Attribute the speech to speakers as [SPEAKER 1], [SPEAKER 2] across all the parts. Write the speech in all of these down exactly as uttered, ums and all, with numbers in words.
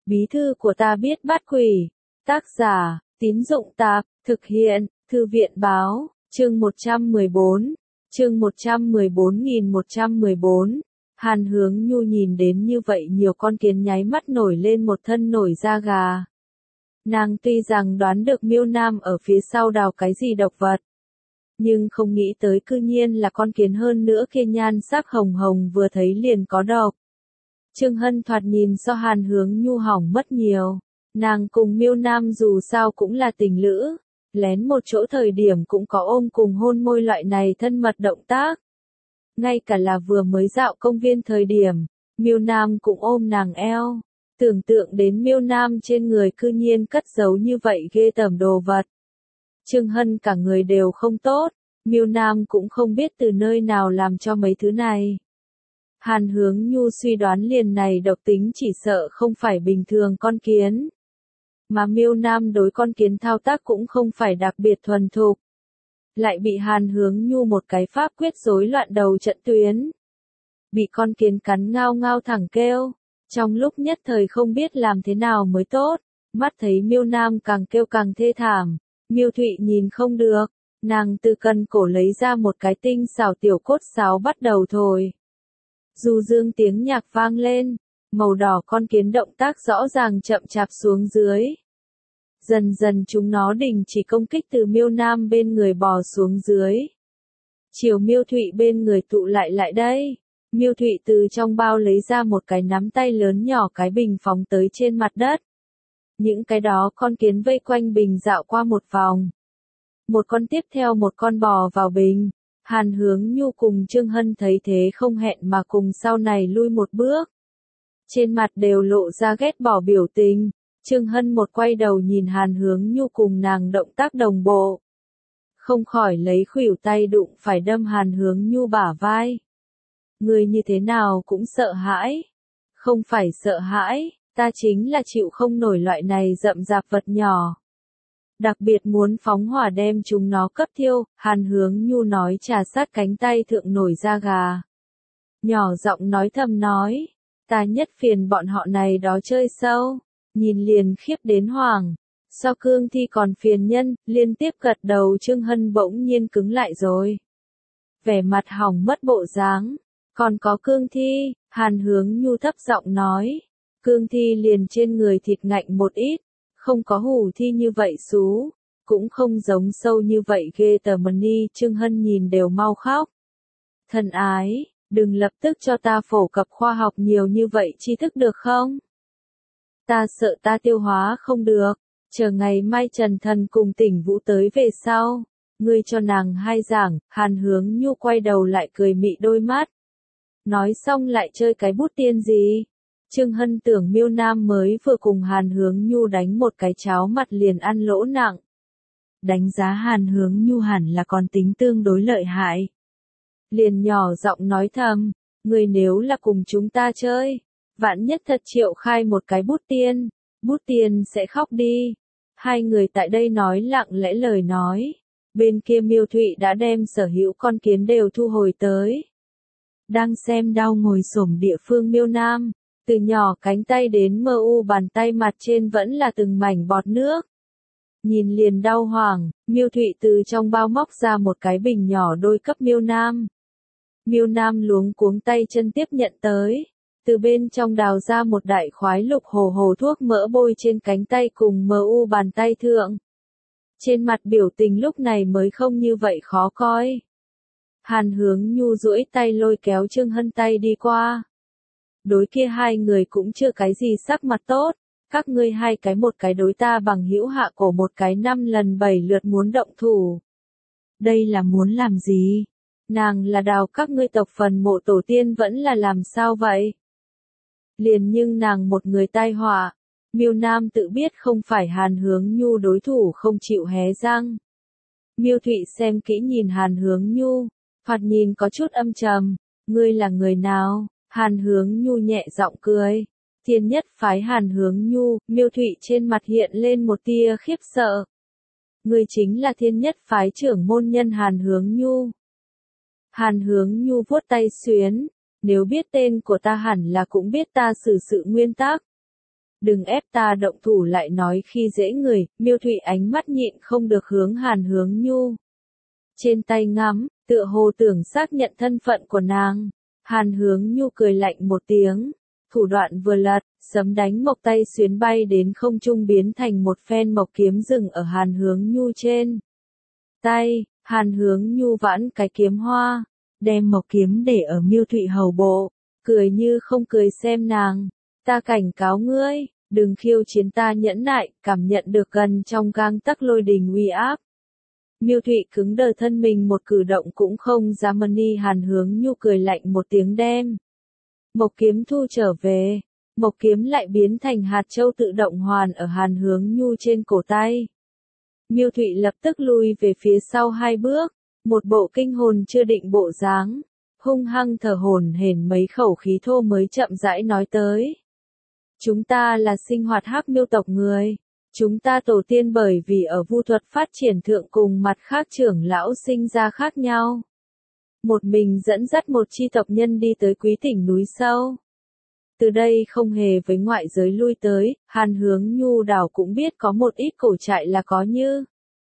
[SPEAKER 1] Bí thư của ta biết bắt quỷ. Tác giả, Tín Dụng Tạp, thực hiện, Thư viện Báo, chương một trăm mười bốn, chương một trăm mười bốn nghìn một trăm mười bốn. Hàn Hướng Nhu nhìn đến như vậy nhiều con kiến nháy mắt nổi lên một thân nổi da gà. Nàng tuy rằng đoán được Miêu Nam ở phía sau đào cái gì độc vật, nhưng không nghĩ tới cư nhiên là con kiến, hơn nữa kia nhan sắc hồng hồng vừa thấy liền có độc. Trương Hân thoạt nhìn so Hàn Hướng Nhu hỏng mất nhiều. Nàng cùng Miêu Nam dù sao cũng là tình lữ, lén một chỗ thời điểm cũng có ôm cùng hôn môi loại này thân mật động tác. Ngay cả là vừa mới dạo công viên thời điểm, Miêu Nam cũng ôm nàng eo. Tưởng tượng đến Miêu Nam trên người cư nhiên cất giấu như vậy ghê tởm đồ vật. Trương Hân cả người đều không tốt, Miêu Nam cũng không biết từ nơi nào làm cho mấy thứ này. Hàn Hướng Nhu suy đoán liền này độc tính chỉ sợ không phải bình thường con kiến. Mà Miêu Nam đối con kiến thao tác cũng không phải đặc biệt thuần thục. Lại bị Hàn Hướng Nhu một cái pháp quyết rối loạn đầu trận tuyến. Bị con kiến cắn ngao ngao thẳng kêu. Trong lúc nhất thời không biết làm thế nào mới tốt. Mắt thấy Miêu Nam càng kêu càng thê thảm. Miêu Thụy nhìn không được. Nàng từ cần cổ lấy ra một cái tinh xảo tiểu cốt sáo bắt đầu thổi. Du dương tiếng nhạc vang lên. Màu đỏ con kiến động tác rõ ràng chậm chạp xuống dưới. Dần dần chúng nó đình chỉ công kích, từ Miêu Nam bên người bò xuống dưới. Chiều Miêu Thụy bên người tụ lại lại đây. Miêu Thụy từ trong bao lấy ra một cái nắm tay lớn nhỏ cái bình phóng tới trên mặt đất. Những cái đó con kiến vây quanh bình dạo qua một vòng. Một con tiếp theo một con bò vào bình. Hàn Hướng Nhu cùng Trương Hân thấy thế không hẹn mà cùng sau này lui một bước. Trên mặt đều lộ ra ghét bỏ biểu tình. Trương Hân một quay đầu nhìn Hàn Hướng Nhu cùng nàng động tác đồng bộ. Không khỏi lấy khuỷu tay đụng phải đâm Hàn Hướng Nhu bả vai. Người như thế nào cũng sợ hãi. Không phải sợ hãi, ta chính là chịu không nổi loại này rậm rạp vật nhỏ. Đặc biệt muốn phóng hỏa đem chúng nó cấp thiêu, Hàn Hướng Nhu nói trà sát cánh tay thượng nổi da gà. Nhỏ giọng nói thầm nói, ta nhất phiền bọn họ này đó chơi sâu, nhìn liền khiếp đến hoảng. So Cương Thi còn phiền nhân, liên tiếp gật đầu. Trương Hân bỗng nhiên cứng lại rồi. Vẻ mặt hỏng mất bộ dáng. Còn có Cương Thi, Hàn Hướng Nhu thấp giọng nói. Cương Thi liền trên người thịt ngạnh một ít, không có hủ thi như vậy xú, cũng không giống sâu như vậy ghê tởm ni. Trương Hân nhìn đều mau khóc. Thân ái, đừng lập tức cho ta phổ cập khoa học nhiều như vậy tri thức được không? Ta sợ ta tiêu hóa không được, chờ ngày mai Trần Thần cùng Tỉnh Vũ tới về sau, ngươi cho nàng hai giảng. Hàn Hướng Nhu quay đầu lại cười mị đôi mắt. Nói xong lại chơi cái bút tiên gì? Trương Hân tưởng Miêu Nam mới vừa cùng Hàn Hướng Nhu đánh một cái cháo mặt liền ăn lỗ nặng. Đánh giá Hàn Hướng Nhu hẳn là còn tính tương đối lợi hại. Liền nhỏ giọng nói thầm, người nếu là cùng chúng ta chơi, vạn nhất thật triệu khai một cái bút tiên, bút tiên sẽ khóc đi. Hai người tại đây nói lặng lẽ lời nói. Bên kia Miêu Thụy đã đem sở hữu con kiến đều thu hồi tới. Đang xem đau ngồi xổm địa phương Miêu Nam, từ nhỏ cánh tay đến mờ u bàn tay mặt trên vẫn là từng mảnh bọt nước. Nhìn liền đau hoảng, Miêu Thụy từ trong bao móc ra một cái bình nhỏ đôi cấp Miêu Nam. Miêu Nam luống cuống tay chân tiếp nhận tới, từ bên trong đào ra một đại khoái lục hồ hồ thuốc mỡ bôi trên cánh tay cùng mờ u bàn tay thượng. Trên mặt biểu tình lúc này mới không như vậy khó coi. Hàn Hướng Nhu duỗi tay lôi kéo Trương Hân tay đi qua. Đối kia hai người cũng chưa cái gì sắc mặt tốt, các ngươi hai cái một cái đối ta bằng hữu hạ cổ, một cái năm lần bảy lượt muốn động thủ. Đây là muốn làm gì? Nàng là đào các ngươi tộc phần mộ tổ tiên vẫn là làm sao vậy? Liền nhưng nàng một người tai họa. Miêu Nam tự biết không phải Hàn Hướng Nhu đối thủ, không chịu hé răng. Miêu Thụy xem kỹ nhìn Hàn Hướng Nhu, thoạt nhìn có chút âm trầm. Ngươi là người nào? Hàn Hướng Nhu nhẹ giọng cười. Thiên nhất phái Hàn Hướng Nhu. Miêu Thụy trên mặt hiện lên một tia khiếp sợ. Ngươi chính là Thiên nhất phái trưởng môn nhân Hàn Hướng Nhu. Hàn Hướng Nhu vuốt tay xuyến. Nếu biết tên của ta hẳn là cũng biết ta xử sự nguyên tắc. đừng ép ta động thủ lại nói khi dễ người, Miêu Thụy ánh mắt nhịn không được hướng Hàn Hướng Nhu. Trên tay ngắm, tựa hồ tưởng xác nhận thân phận của nàng. Hàn Hướng Nhu cười lạnh một tiếng, thủ đoạn vừa lật, sấm đánh mộc tay xuyến bay đến không trung biến thành một phen mộc kiếm dừng ở Hàn Hướng Nhu trên tay. Hàn Hướng Nhu vãn cái kiếm hoa, đem mộc kiếm để ở Miêu Thụy hầu bộ, cười như không cười xem nàng. Ta cảnh cáo ngươi, đừng khiêu chiến ta nhẫn nại, cảm nhận được gần trong gang tấc lôi đình uy áp. Miêu Thụy cứng đờ thân mình một cử động cũng không dám ni. Hàn Hướng Nhu cười lạnh một tiếng đem mộc kiếm thu trở về, mộc kiếm lại biến thành hạt châu tự động hoàn ở Hàn Hướng Nhu trên cổ tay. Miêu Thụy lập tức lui về phía sau hai bước, một bộ kinh hồn chưa định bộ dáng, hung hăng thở hổn hển mấy khẩu khí thô mới chậm rãi nói tới. Chúng ta là sinh hoạt hắc miêu tộc người. Chúng ta tổ tiên bởi vì ở vu thuật phát triển thượng cùng mặt khác trưởng lão sinh ra khác nhau. Một mình dẫn dắt một chi tộc nhân đi tới quý tỉnh núi sâu. Từ đây không hề với ngoại giới lui tới, Hàn Hướng Nhu đảo cũng biết có một ít cổ trại là có như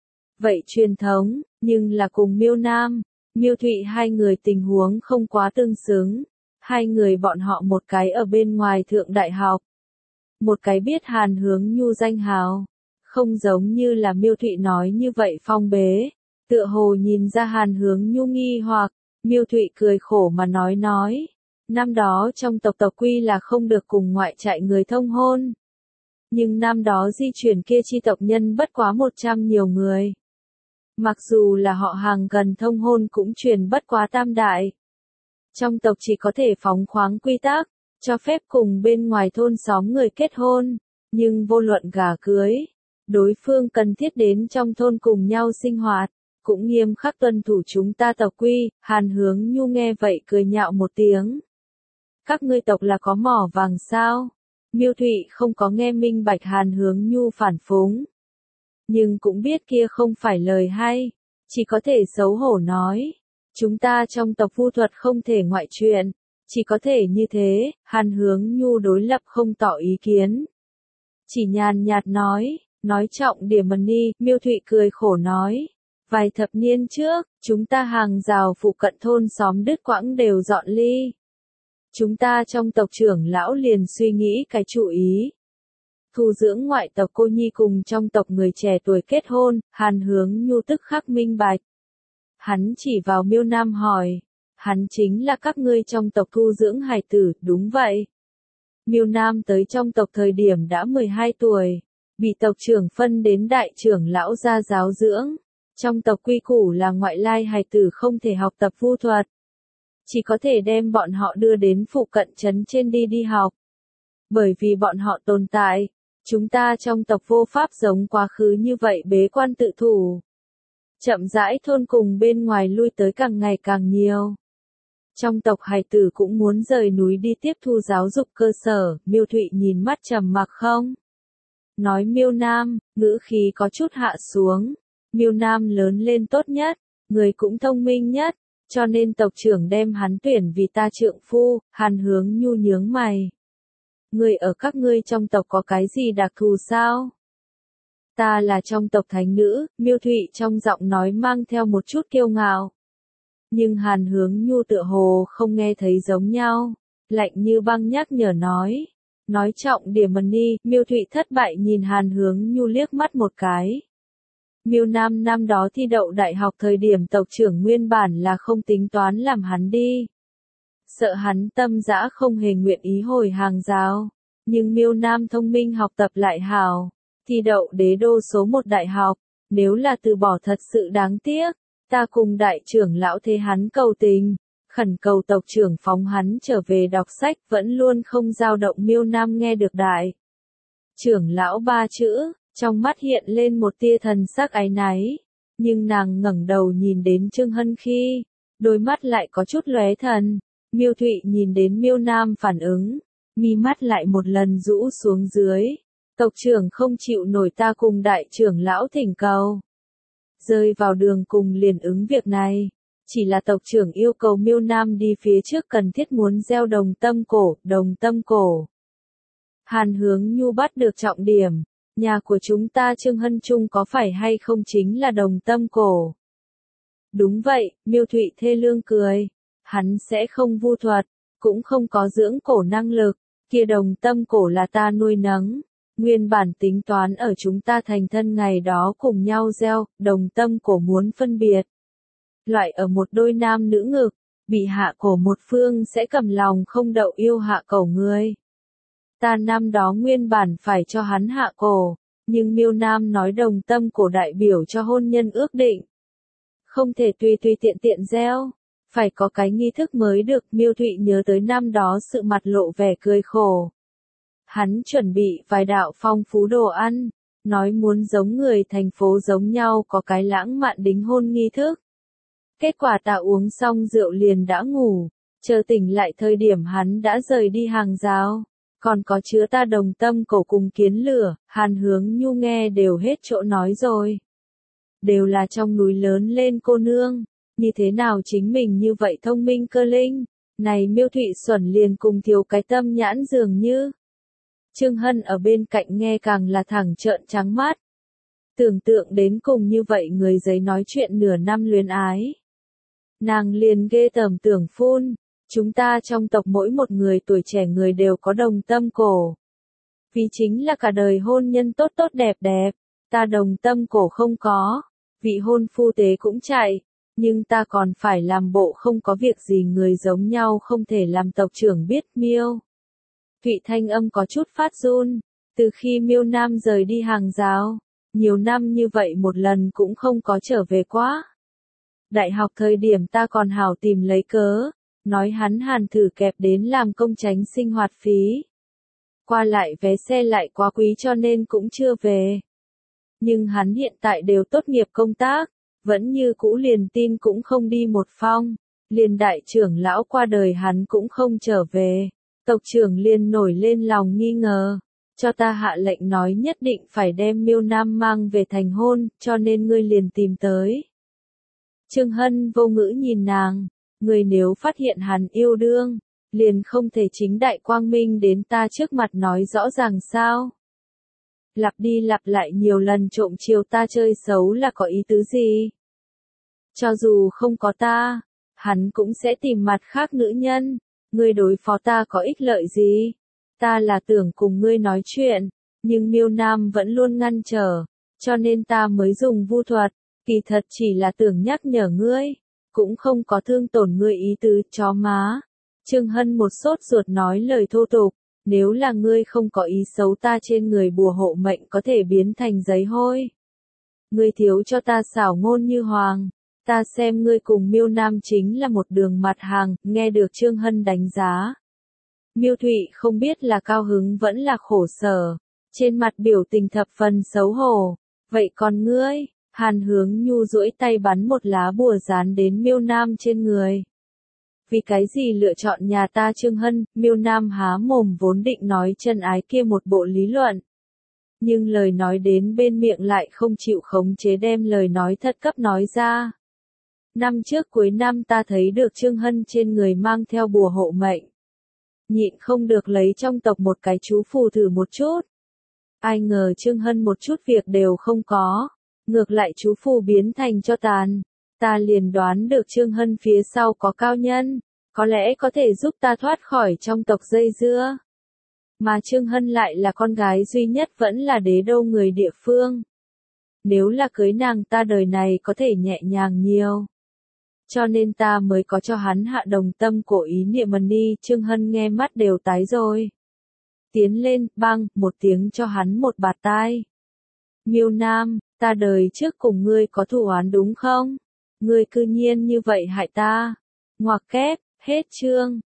[SPEAKER 1] vậy truyền thống, nhưng là cùng Miêu Nam, Miêu Thụy hai người tình huống không quá tương xứng. Hai người bọn họ một cái ở bên ngoài thượng đại học, một cái biết Hàn Hướng Nhu danh hào, không giống như là Miêu Thụy nói như vậy phong bế, tựa hồ nhìn ra Hàn Hướng Nhu nghi hoặc. Miêu Thụy cười khổ mà nói nói, năm đó trong tộc tộc quy là không được cùng ngoại trại người thông hôn. Nhưng năm đó di chuyển kia chi tộc nhân bất quá một trăm nhiều người. Mặc dù là họ hàng gần thông hôn cũng truyền bất quá tam đại. Trong tộc chỉ có thể phóng khoáng quy tắc, cho phép cùng bên ngoài thôn xóm người kết hôn, nhưng vô luận gả cưới, đối phương cần thiết đến trong thôn cùng nhau sinh hoạt, cũng nghiêm khắc tuân thủ chúng ta tộc quy. Hàn Hướng Nhu nghe vậy cười nhạo một tiếng. Các ngươi tộc là có mỏ vàng sao? Miêu Thụy không có nghe minh bạch Hàn Hướng Nhu phản phúng, nhưng cũng biết kia không phải lời hay, chỉ có thể xấu hổ nói. Chúng ta trong tộc vu thuật không thể ngoại chuyện, chỉ có thể như thế. Hàn Hướng Nhu đối lập không tỏ ý kiến, chỉ nhàn nhạt nói, nói trọng điểm ni. Miêu Thụy cười khổ nói, vài thập niên trước, chúng ta hàng rào phụ cận thôn xóm đứt quãng đều dọn ly. Chúng ta trong tộc trưởng lão liền suy nghĩ cái chủ ý, thu dưỡng ngoại tộc cô nhi cùng trong tộc người trẻ tuổi kết hôn. Hàn Hướng Nhu tức khắc minh bạch. Hắn chỉ vào Miêu Nam hỏi, hắn chính là các ngươi trong tộc thu dưỡng hài tử, đúng vậy. Miêu Nam tới trong tộc thời điểm đã mười hai tuổi, bị tộc trưởng phân đến đại trưởng lão gia giáo dưỡng. Trong tộc quy củ là ngoại lai hài tử không thể học tập vu thuật, chỉ có thể đem bọn họ đưa đến phụ cận trấn trên đi đi học. Bởi vì bọn họ tồn tại, chúng ta trong tộc vô pháp giống quá khứ như vậy bế quan tự thủ. Chậm rãi thôn cùng bên ngoài lui tới càng ngày càng nhiều. Trong tộc hài tử cũng muốn rời núi đi tiếp thu giáo dục cơ sở. Miêu Thụy nhìn mắt trầm mặc không nói Miêu Nam, ngữ khí có chút hạ xuống. Miêu Nam lớn lên tốt nhất, người cũng thông minh nhất, cho nên tộc trưởng đem hắn tuyển vì ta trượng phu. Hàn Hướng Nhu nhướng mày. Người ở các ngươi trong tộc có cái gì đặc thù sao? Ta là trong tộc thánh nữ. Miêu Thụy trong giọng nói mang theo một chút kiêu ngạo. Nhưng Hàn Hướng Nhu tựa hồ không nghe thấy giống nhau, lạnh như băng nhắc nhở nói. Nói trọng điểm ni. Miêu Thụy thất bại nhìn Hàn Hướng Nhu liếc mắt một cái. Miêu Nam năm đó thi đậu đại học thời điểm tộc trưởng nguyên bản là không tính toán làm hắn đi. Sợ hắn tâm dã không hề nguyện ý hồi hàng giáo. Nhưng Miêu Nam thông minh học tập lại hào, thi đậu đế đô số một đại học. Nếu là từ bỏ thật sự đáng tiếc. Ta cùng đại trưởng lão thế hắn cầu tình, khẩn cầu tộc trưởng phóng hắn trở về đọc sách, vẫn luôn không dao động. Miêu Nam nghe được đại trưởng lão ba chữ, trong mắt hiện lên một tia thần sắc áy náy, nhưng nàng ngẩng đầu nhìn đến Trương Hân khi, đôi mắt lại có chút lóe thần. Miêu Thụy nhìn đến Miêu Nam phản ứng, mi mắt lại một lần rũ xuống dưới. Tộc trưởng không chịu nổi ta cùng đại trưởng lão thỉnh cầu, rơi vào đường cùng liền ứng việc này. Chỉ là tộc trưởng yêu cầu Miêu Nam đi phía trước cần thiết muốn gieo đồng tâm cổ, đồng tâm cổ. Hàn Hướng Nhu bắt được trọng điểm. Nhà của chúng ta Trương Hân Trung có phải hay không chính là Đồng Tâm Cổ? Đúng vậy, Miêu Thụy thê lương cười. Hắn sẽ không vu thuật, cũng không có dưỡng cổ năng lực. Kia Đồng Tâm Cổ là ta nuôi nấng. Nguyên bản tính toán ở chúng ta thành thân ngày đó cùng nhau gieo, Đồng Tâm Cổ muốn phân biệt. Loại ở một đôi nam nữ ngực, bị hạ cổ một phương sẽ cầm lòng không đậu yêu hạ cổ người. Ta năm đó nguyên bản phải cho hắn hạ cổ, nhưng Miêu Nam nói Đồng Tâm Cổ đại biểu cho hôn nhân ước định. Không thể tùy tùy tiện tiện gieo, phải có cái nghi thức mới được. Miêu Thụy nhớ tới năm đó sự mặt lộ vẻ cười khổ. Hắn chuẩn bị vài đạo phong phú đồ ăn, nói muốn giống người thành phố giống nhau có cái lãng mạn đính hôn nghi thức. Kết quả ta uống xong rượu liền đã ngủ, chờ tỉnh lại thời điểm hắn đã rời đi hàng rào. Còn có chứa ta Đồng Tâm Cổ cùng kiến lửa, Hàn Hướng Nhu nghe đều hết chỗ nói rồi. Đều là trong núi lớn lên cô nương, như thế nào chính mình như vậy thông minh cơ linh, này Miêu Thụy Xuẩn liền cùng thiếu cái tâm nhãn dường như. Trương Hân ở bên cạnh nghe càng là thẳng trợn trắng mắt. Tưởng tượng đến cùng như vậy người giấy nói chuyện nửa năm luyến ái. Nàng liền ghê tởm tưởng phun. Chúng ta trong tộc mỗi một người tuổi trẻ người đều có Đồng Tâm Cổ. Vì chính là cả đời hôn nhân tốt tốt đẹp đẹp, ta Đồng Tâm Cổ không có, vị hôn phu tế cũng chạy, nhưng ta còn phải làm bộ không có việc gì người giống nhau không thể làm tộc trưởng biết. Miêu Thụy thanh âm có chút phát run, từ khi Miêu Nam rời đi hàng rào, nhiều năm như vậy một lần cũng không có trở về quá. Đại học thời điểm ta còn hảo tìm lấy cớ. Nói hắn Hàn thử kẹp đến làm công tránh sinh hoạt phí. Qua lại vé xe lại quá quý cho nên cũng chưa về. Nhưng hắn hiện tại đều tốt nghiệp công tác, vẫn như cũ liền tin cũng không đi một phong. Liền đại trưởng lão qua đời hắn cũng không trở về. Tộc trưởng liền nổi lên lòng nghi ngờ. Cho ta hạ lệnh nói nhất định phải đem Miêu Nam mang về thành hôn, cho nên ngươi liền tìm tới. Trương Hân vô ngữ nhìn nàng. Người nếu phát hiện hắn yêu đương, liền không thể chính đại quang minh đến ta trước mặt nói rõ ràng sao. Lặp đi lặp lại nhiều lần trộm chiều ta chơi xấu là có ý tứ gì? Cho dù không có ta, hắn cũng sẽ tìm mặt khác nữ nhân, ngươi đối phó ta có ích lợi gì? Ta là tưởng cùng ngươi nói chuyện, nhưng Miêu Nam vẫn luôn ngăn trở, cho nên ta mới dùng vu thuật, kỳ thật chỉ là tưởng nhắc nhở ngươi. Cũng không có thương tổn ngươi ý tứ, chó má. Trương Hân một sốt ruột nói lời thô tục, nếu là ngươi không có ý xấu ta trên người bùa hộ mệnh có thể biến thành giấy hôi. Ngươi thiếu cho ta xảo ngôn như hoàng, ta xem ngươi cùng Miêu Nam chính là một đường mặt hàng, nghe được Trương Hân đánh giá. Miêu Thụy không biết là cao hứng vẫn là khổ sở, trên mặt biểu tình thập phần xấu hổ. Vậy còn ngươi? Hàn Hướng Nhu duỗi tay bắn một lá bùa dán đến Miêu Nam trên người. Vì cái gì lựa chọn nhà ta Trương Hân? Miêu Nam há mồm vốn định nói chân ái kia một bộ lý luận. Nhưng lời nói đến bên miệng lại không chịu khống chế đem lời nói thật cấp nói ra. Năm trước cuối năm ta thấy được Trương Hân trên người mang theo bùa hộ mệnh. Nhịn không được lấy trong tộc một cái chú phù thử một chút. Ai ngờ Trương Hân một chút việc đều không có. Ngược lại chú phù biến thành cho tàn, ta liền đoán được Trương Hân phía sau có cao nhân, có lẽ có thể giúp ta thoát khỏi trong tộc dây dưa. Mà Trương Hân lại là con gái duy nhất vẫn là đế đô người địa phương. Nếu là cưới nàng ta đời này có thể nhẹ nhàng nhiều. Cho nên ta mới có cho hắn hạ Đồng Tâm Cổ ý niệm mần đi. Trương Hân nghe mắt đều tái rồi. Tiến lên, băng, một tiếng cho hắn một bạt tai. Miêu Nam, ta đời trước cùng ngươi có thù oán đúng không? Ngươi cư nhiên như vậy hại ta. Ngoặc kép, hết chương.